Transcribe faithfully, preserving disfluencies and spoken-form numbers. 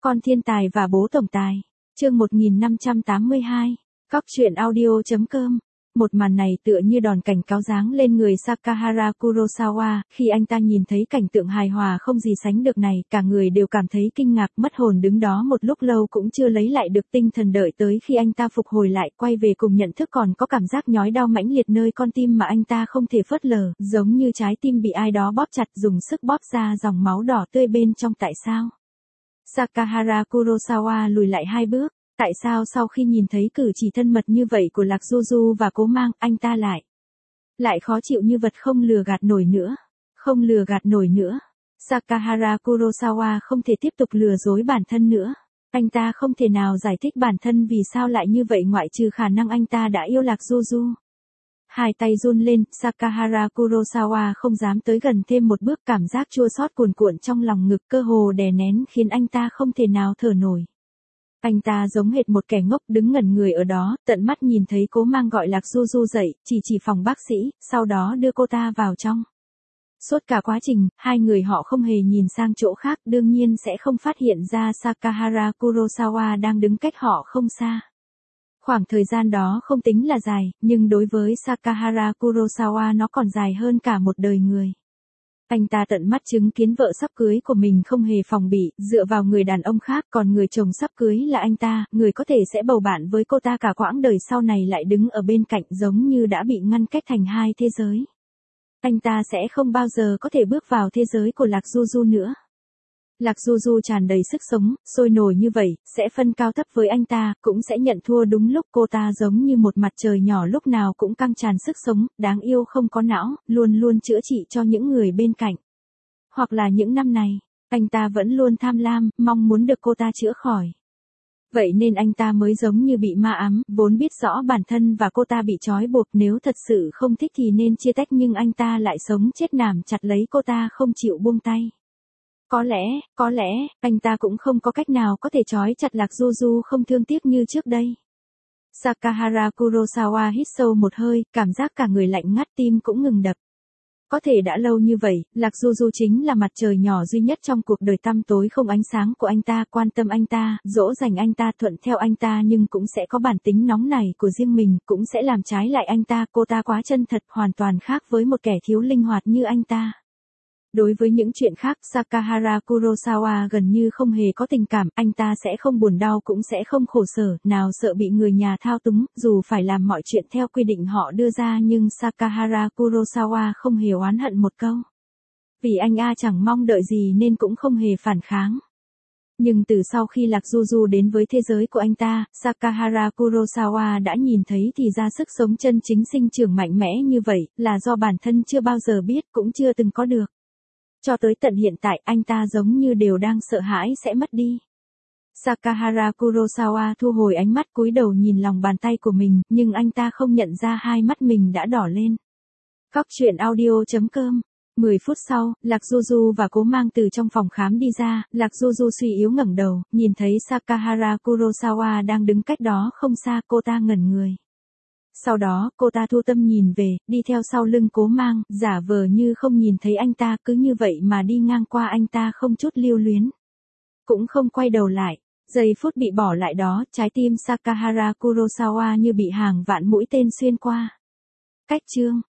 Con thiên tài và bố tổng tài. Chương một nghìn năm trăm tám mươi hai. Cóc truyện audio.com. Một màn này tựa như đòn cảnh cáo giáng lên người Sakahara Kurosawa, khi anh ta nhìn thấy cảnh tượng hài hòa không gì sánh được này, cả người đều cảm thấy kinh ngạc, mất hồn đứng đó một lúc lâu cũng chưa lấy lại được tinh thần, đợi tới khi anh ta phục hồi lại, quay về cùng nhận thức còn có cảm giác nhói đau mãnh liệt nơi con tim mà anh ta không thể phớt lờ, giống như trái tim bị ai đó bóp chặt, dùng sức bóp ra dòng máu đỏ tươi bên trong. Tại sao? Sakahara Kurosawa lùi lại hai bước. Tại sao sau khi nhìn thấy cử chỉ thân mật như vậy của Lạc Du Du và Cố Mang, anh ta lại lại khó chịu như vật không lừa gạt nổi nữa, không lừa gạt nổi nữa. Sakahara Kurosawa không thể tiếp tục lừa dối bản thân nữa. Anh ta không thể nào giải thích bản thân vì sao lại như vậy, ngoại trừ khả năng anh ta đã yêu Lạc Du Du. Hai tay run lên, Sakahara Kurosawa không dám tới gần thêm một bước, cảm giác chua xót cuồn cuộn trong lòng ngực cơ hồ đè nén khiến anh ta không thể nào thở nổi. Anh ta giống hệt một kẻ ngốc đứng ngẩn người ở đó, tận mắt nhìn thấy Cố Mang gọi Lạc Du Du dậy, chỉ chỉ phòng bác sĩ, sau đó đưa cô ta vào trong. Suốt cả quá trình, hai người họ không hề nhìn sang chỗ khác, đương nhiên sẽ không phát hiện ra Sakahara Kurosawa đang đứng cách họ không xa. Khoảng thời gian đó không tính là dài, nhưng đối với Sakahara Kurosawa nó còn dài hơn cả một đời người. Anh ta tận mắt chứng kiến vợ sắp cưới của mình không hề phòng bị, dựa vào người đàn ông khác, còn người chồng sắp cưới là anh ta, người có thể sẽ bầu bạn với cô ta cả quãng đời sau này, lại đứng ở bên cạnh giống như đã bị ngăn cách thành hai thế giới. Anh ta sẽ không bao giờ có thể bước vào thế giới của Lạc Du Du nữa. Lạc Du Du tràn đầy sức sống, sôi nổi như vậy, sẽ phân cao thấp với anh ta, cũng sẽ nhận thua đúng lúc. Cô ta giống như một mặt trời nhỏ lúc nào cũng căng tràn sức sống, đáng yêu không có não, luôn luôn chữa trị cho những người bên cạnh. Hoặc là những năm này, anh ta vẫn luôn tham lam, mong muốn được cô ta chữa khỏi. Vậy nên anh ta mới giống như bị ma ám, vốn biết rõ bản thân và cô ta bị trói buộc, nếu thật sự không thích thì nên chia tách, nhưng anh ta lại sống chết nàm chặt lấy cô ta không chịu buông tay. Có lẽ, có lẽ, anh ta cũng không có cách nào có thể trói chặt Lạc Du Du không thương tiếc như trước đây. Sakahara Kurosawa hít sâu một hơi, cảm giác cả người lạnh ngắt, tim cũng ngừng đập. Có thể đã lâu như vậy, Lạc Du Du chính là mặt trời nhỏ duy nhất trong cuộc đời tăm tối không ánh sáng của anh ta, quan tâm anh ta, dỗ dành anh ta, thuận theo anh ta, nhưng cũng sẽ có bản tính nóng nảy của riêng mình, cũng sẽ làm trái lại anh ta. Cô ta quá chân thật, hoàn toàn khác với một kẻ thiếu linh hoạt như anh ta. Đối với những chuyện khác, Sakahara Kurosawa gần như không hề có tình cảm, anh ta sẽ không buồn đau cũng sẽ không khổ sở, nào sợ bị người nhà thao túng, dù phải làm mọi chuyện theo quy định họ đưa ra, nhưng Sakahara Kurosawa không hề oán hận một câu. Vì anh a chẳng mong đợi gì nên cũng không hề phản kháng. Nhưng từ sau khi Lạc Du Du đến với thế giới của anh ta, Sakahara Kurosawa đã nhìn thấy thì ra sức sống chân chính sinh trưởng mạnh mẽ như vậy, là do bản thân chưa bao giờ biết, cũng chưa từng có được. Cho tới tận hiện tại, anh ta giống như đều đang sợ hãi sẽ mất đi. Sakahara Kurosawa thu hồi ánh mắt, cúi đầu nhìn lòng bàn tay của mình, nhưng anh ta không nhận ra hai mắt mình đã đỏ lên. Cóc truyện audio.com. mười phút sau, Lạc Du Du và Cố Mang từ trong phòng khám đi ra, Lạc Du Du suy yếu ngẩng đầu, nhìn thấy Sakahara Kurosawa đang đứng cách đó không xa, cô ta ngẩn người. Sau đó, cô ta thu tâm nhìn về, đi theo sau lưng Cố Mang, giả vờ như không nhìn thấy anh ta, cứ như vậy mà đi ngang qua anh ta không chút lưu luyến. Cũng không quay đầu lại. Giây phút bị bỏ lại đó, trái tim Sakahara Kurosawa như bị hàng vạn mũi tên xuyên qua. Cách chương.